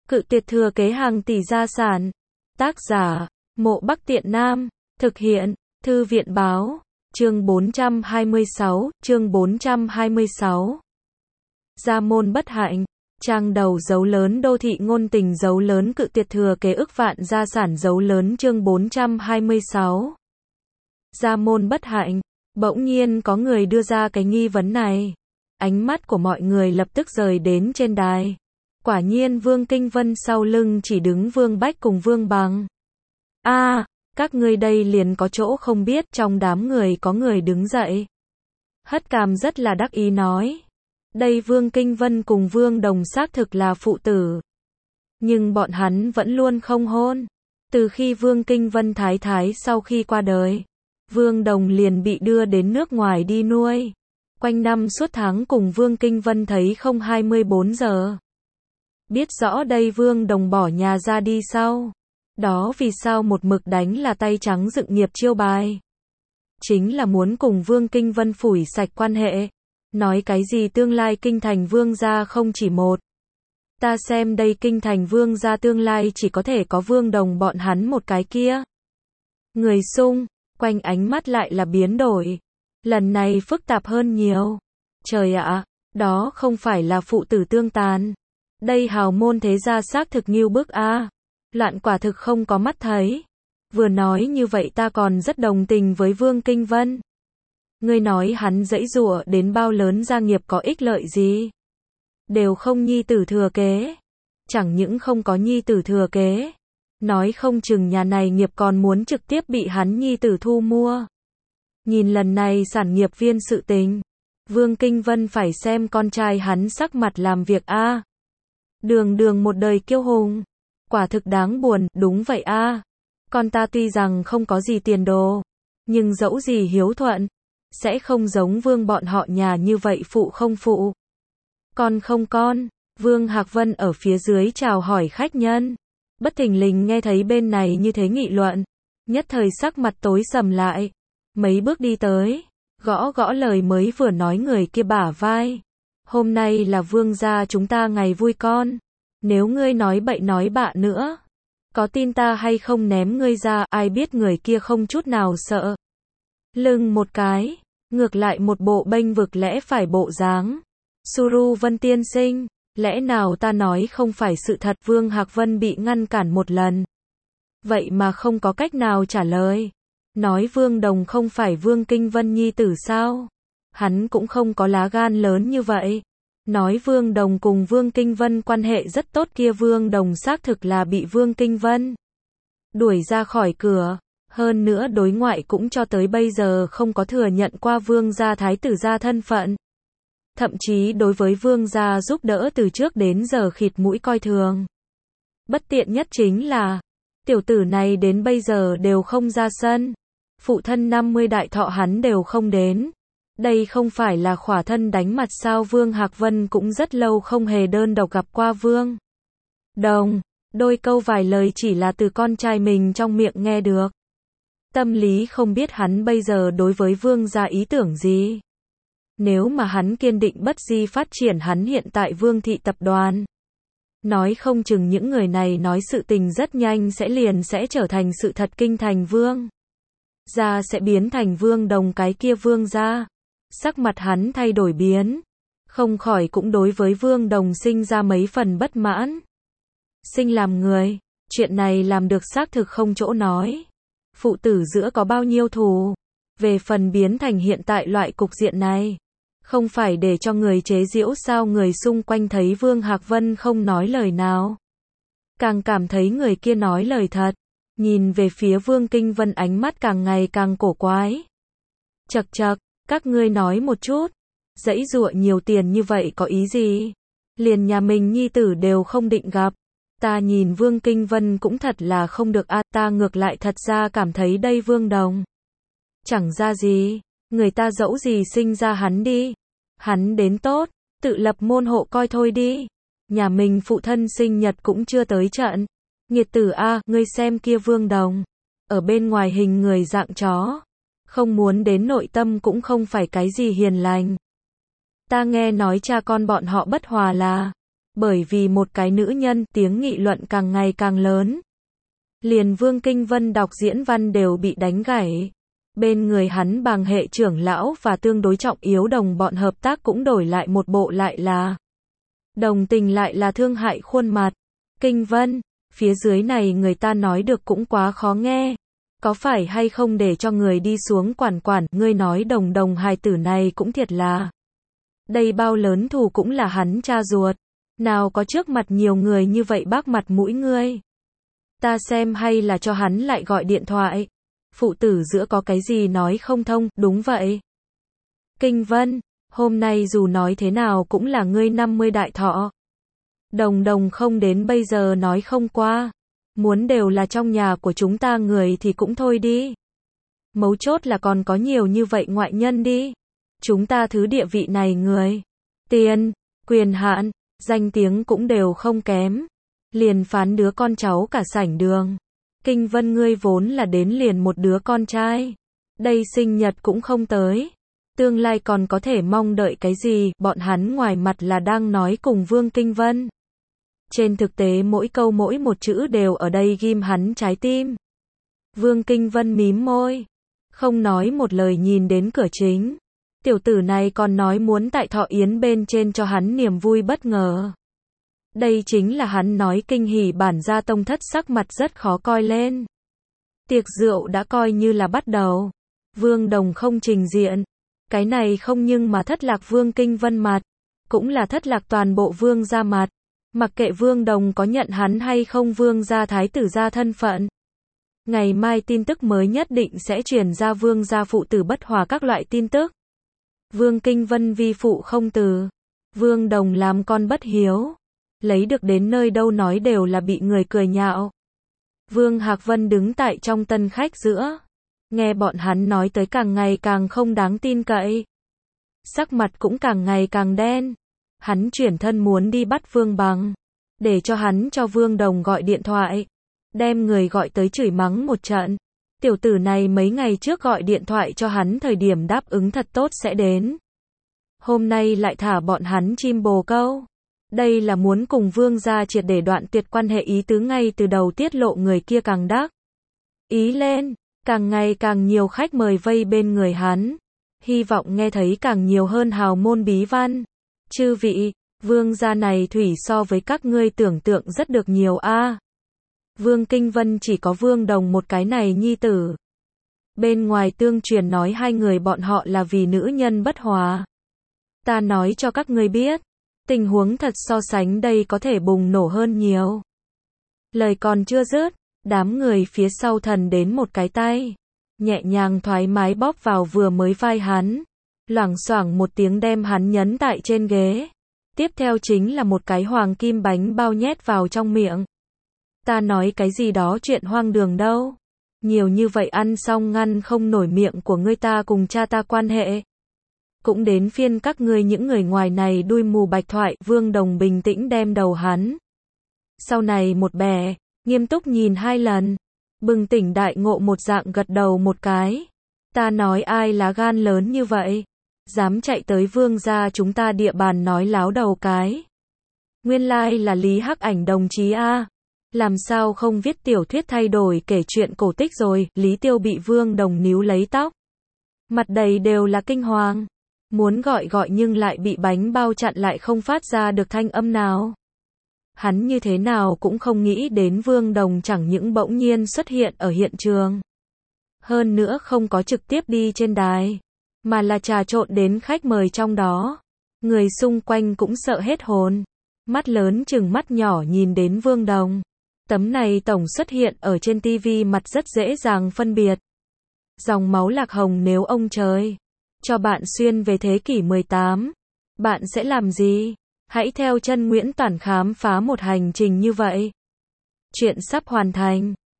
Cự tuyệt thừa kế hàng tỷ gia sản. Tác giả, Mộ Bắc Tiện Nam. Thực hiện, Thư viện báo. Chương 426, chương 426. Gia môn bất hạnh. Trang đầu dấu lớn đô thị ngôn tình dấu lớn cự tuyệt thừa kế ức vạn gia sản dấu lớn chương 426. Gia môn bất hạnh. Bỗng nhiên có người đưa ra cái nghi vấn này. Ánh mắt của mọi người lập tức rời đến trên đài. Quả nhiên Vương Kinh Vân sau lưng chỉ đứng Vương Bách cùng Vương Bằng. Các ngươi đây liền có chỗ không biết, trong đám người có người đứng dậy. Hất cằm rất là đắc ý nói. Đây Vương Kinh Vân cùng Vương Đồng xác thực là phụ tử. Nhưng bọn hắn vẫn luôn không hôn. Từ khi Vương Kinh Vân thái thái sau khi qua đời, Vương Đồng liền bị đưa đến nước ngoài đi nuôi. Quanh năm suốt tháng cùng Vương Kinh Vân thấy không 24 giờ. Biết rõ đây Vương Đồng bỏ nhà ra đi sau. Đó vì sao một mực đánh là tay trắng dựng nghiệp chiêu bài. Chính là muốn cùng Vương Kinh Vân phủi sạch quan hệ. Nói cái gì tương lai kinh thành Vương gia không chỉ một. Ta xem đây kinh thành Vương gia tương lai chỉ có thể có Vương Đồng bọn hắn một cái kia. Người xung quanh ánh mắt lại là biến đổi. Lần này phức tạp hơn nhiều. Trời ạ, đó không phải là phụ tử tương tàn. Đây hào môn thế gia xác thực nghiêu bức a. Loạn quả thực không có mắt thấy. Vừa nói như vậy ta còn rất đồng tình với Vương Kinh Vân. Ngươi nói hắn giãy giụa đến bao lớn gia nghiệp có ích lợi gì? Đều không nhi tử thừa kế. Chẳng những không có nhi tử thừa kế. Nói không chừng nhà này nghiệp còn muốn trực tiếp bị hắn nhi tử thu mua. Nhìn lần này sản nghiệp viên sự tình. Vương Kinh Vân phải xem con trai hắn sắc mặt làm việc a. Đường đường một đời kiêu hùng. Quả thực đáng buồn, đúng vậy a. Con ta tuy rằng không có gì tiền đồ. Nhưng dẫu gì hiếu thuận. Sẽ không giống Vương bọn họ nhà như vậy phụ không phụ. Con không con. Vương Hạc Vân ở phía dưới chào hỏi khách nhân. Bất thình lình nghe thấy bên này như thế nghị luận. Nhất thời sắc mặt tối sầm lại. Mấy bước đi tới. Gõ gõ lời mới vừa nói người kia bả vai. Hôm nay là Vương gia chúng ta ngày vui con. Nếu ngươi nói bậy nói bạ nữa. Có tin ta hay không ném ngươi ra, ai biết người kia không chút nào sợ. Lưng một cái. Ngược lại một bộ bênh vực lẽ phải bộ dáng. Suru Vân tiên sinh. Lẽ nào ta nói không phải sự thật? Vương Hạc Vân bị ngăn cản một lần. Vậy mà không có cách nào trả lời. Nói Vương Đồng không phải Vương Kinh Vân nhi tử sao? Hắn cũng không có lá gan lớn như vậy. Nói Vương Đồng cùng Vương Kinh Vân quan hệ rất tốt kia Vương Đồng xác thực là bị Vương Kinh Vân đuổi ra khỏi cửa. Hơn nữa đối ngoại cũng cho tới bây giờ không có thừa nhận qua Vương gia thái tử gia thân phận. Thậm chí đối với Vương gia giúp đỡ từ trước đến giờ khịt mũi coi thường. Bất tiện nhất chính là, tiểu tử này đến bây giờ đều không ra sân. Phụ thân 50 đại thọ hắn đều không đến. Đây không phải là khỏa thân đánh mặt sao? Vương Hạc Vân cũng rất lâu không hề đơn độc gặp qua Vương Đồng. Đôi câu vài lời chỉ là từ con trai mình trong miệng nghe được. Tâm lý không biết hắn bây giờ đối với Vương gia ý tưởng gì. Nếu mà hắn kiên định bất di phát triển hắn hiện tại Vương thị tập đoàn. Nói không chừng những người này nói sự tình rất nhanh sẽ trở thành sự thật, kinh thành Vương gia sẽ biến thành Vương Đồng cái kia Vương gia. Sắc mặt hắn thay đổi biến. Không khỏi cũng đối với Vương Đồng sinh ra mấy phần bất mãn. Sinh làm người, chuyện này làm được xác thực không chỗ nói. Phụ tử giữa có bao nhiêu thù. Về phần biến thành hiện tại loại cục diện này. Không phải để cho người chế giễu sao? Người xung quanh thấy Vương Hạc Vân không nói lời nào. Càng cảm thấy người kia nói lời thật. Nhìn về phía Vương Kinh Vân ánh mắt càng ngày càng cổ quái. Chậc chậc, các ngươi nói một chút. Giãy giụa nhiều tiền như vậy có ý gì? Liền nhà mình nhi tử đều không định gặp. Ta nhìn Vương Kinh Vân cũng thật là không được a. Ta ngược lại thật ra cảm thấy đây Vương Đồng chẳng ra gì. Người ta dẫu gì sinh ra hắn đi. Hắn đến tốt, tự lập môn hộ coi thôi đi. Nhà mình phụ thân sinh nhật cũng chưa tới trận. Nghiệt tử a, ngươi xem kia Vương Đồng. Ở bên ngoài hình người dạng chó. Không muốn đến nội tâm cũng không phải cái gì hiền lành. Ta nghe nói cha con bọn họ bất hòa là bởi vì một cái nữ nhân, tiếng nghị luận càng ngày càng lớn. Liền Vương Kinh Vân đọc diễn văn đều bị đánh gãy. Bên người hắn bàng hệ trưởng lão và tương đối trọng yếu đồng bọn hợp tác cũng đổi lại một bộ lại là đồng tình lại là thương hại khuôn mặt. Kinh Vân, phía dưới này người ta nói được cũng quá khó nghe. Có phải hay không để cho người đi xuống quản quản, ngươi nói Đồng Đồng hài tử này cũng thiệt là. Đây bao lớn thù cũng là hắn cha ruột. Nào có trước mặt nhiều người như vậy bác mặt mũi ngươi. Ta xem hay là cho hắn lại gọi điện thoại. Phụ tử giữa có cái gì nói không thông, đúng vậy. Kinh Vân, hôm nay dù nói thế nào cũng là ngươi 50 đại thọ. Đồng Đồng không đến bây giờ nói không qua. Muốn đều là trong nhà của chúng ta người thì cũng thôi đi. Mấu chốt là còn có nhiều như vậy ngoại nhân đi. Chúng ta thứ địa vị này người. Tiền, quyền hạn, danh tiếng cũng đều không kém. Liền phán đứa con cháu cả sảnh đường. Kinh Vân ngươi vốn là đến liền một đứa con trai. Đây sinh nhật cũng không tới. Tương lai còn có thể mong đợi cái gì, bọn hắn ngoài mặt là đang nói cùng Vương Kinh Vân. Trên thực tế mỗi câu mỗi một chữ đều ở đây ghim hắn trái tim. Vương Kinh Vân mím môi. Không nói một lời nhìn đến cửa chính. Tiểu tử này còn nói muốn tại thọ yến bên trên cho hắn niềm vui bất ngờ. Đây chính là hắn nói kinh hỉ bản gia tông thất sắc mặt rất khó coi lên. Tiệc rượu đã coi như là bắt đầu. Vương Đồng không trình diện. Cái này không nhưng mà thất lạc Vương Kinh Vân mặt. Cũng là thất lạc toàn bộ Vương gia mặt. Mặc kệ Vương Đồng có nhận hắn hay không Vương gia thái tử gia thân phận. Ngày mai tin tức mới nhất định sẽ truyền ra Vương gia phụ tử bất hòa các loại tin tức. Vương Kinh Vân vi phụ không từ. Vương Đồng làm con bất hiếu. Lấy được đến nơi đâu nói đều là bị người cười nhạo. Vương Hạc Vân đứng tại trong tân khách giữa. Nghe bọn hắn nói tới càng ngày càng không đáng tin cậy. Sắc mặt cũng càng ngày càng đen. Hắn chuyển thân muốn đi bắt Vương Bằng. Để cho hắn cho Vương Đồng gọi điện thoại. Đem người gọi tới chửi mắng một trận. Tiểu tử này mấy ngày trước gọi điện thoại cho hắn thời điểm đáp ứng thật tốt sẽ đến. Hôm nay lại thả bọn hắn chim bồ câu. Đây là muốn cùng Vương gia triệt để đoạn tuyệt quan hệ ý tứ ngay từ đầu tiết lộ người kia càng đắc ý lên. Càng ngày càng nhiều khách mời vây bên người hắn. Hy vọng nghe thấy càng nhiều hơn hào môn bí văn. Chư vị, Vương gia này thủy so với các ngươi tưởng tượng rất được nhiều a. Vương Kinh Vân chỉ có Vương Đồng một cái này nhi tử. Bên ngoài tương truyền nói hai người bọn họ là vì nữ nhân bất hòa. Ta nói cho các ngươi biết, tình huống thật so sánh đây có thể bùng nổ hơn nhiều. Lời còn chưa dứt, đám người phía sau thần đến một cái tay, nhẹ nhàng thoải mái bóp vào vừa mới vai hắn, loảng xoảng một tiếng đem hắn nhấn tại trên ghế. Tiếp theo chính là một cái hoàng kim bánh bao nhét vào trong miệng. Ta nói cái gì đó chuyện hoang đường đâu. Nhiều như vậy ăn xong ngăn không nổi miệng của ngươi ta cùng cha ta quan hệ. Cũng đến phiên các ngươi những người ngoài này đuôi mù bạch thoại. Vương Đồng bình tĩnh đem đầu hắn. Sau này một bè, nghiêm túc nhìn hai lần. Bừng tỉnh đại ngộ một dạng gật đầu một cái. Ta nói ai lá gan lớn như vậy. Dám chạy tới Vương gia chúng ta địa bàn nói láo đầu cái. Nguyên lai là Lý Hắc Ảnh đồng chí a. Làm sao không viết tiểu thuyết thay đổi kể chuyện cổ tích rồi. Lý Tiêu bị Vương Đồng níu lấy tóc. Mặt đầy đều là kinh hoàng. Muốn gọi nhưng lại bị bánh bao chặn lại không phát ra được thanh âm nào. Hắn như thế nào cũng không nghĩ đến Vương Đồng chẳng những bỗng nhiên xuất hiện ở hiện trường. Hơn nữa không có trực tiếp đi trên đài. Mà là trà trộn đến khách mời trong đó. Người xung quanh cũng sợ hết hồn. Mắt lớn chừng mắt nhỏ nhìn đến Vương Đồng. Tấm này tổng xuất hiện ở trên TV mặt rất dễ dàng phân biệt. Dòng máu lạc hồng nếu ông trời cho bạn xuyên về thế kỷ 18, bạn sẽ làm gì? Hãy theo chân Nguyễn Toản khám phá một hành trình như vậy. Chuyện sắp hoàn thành.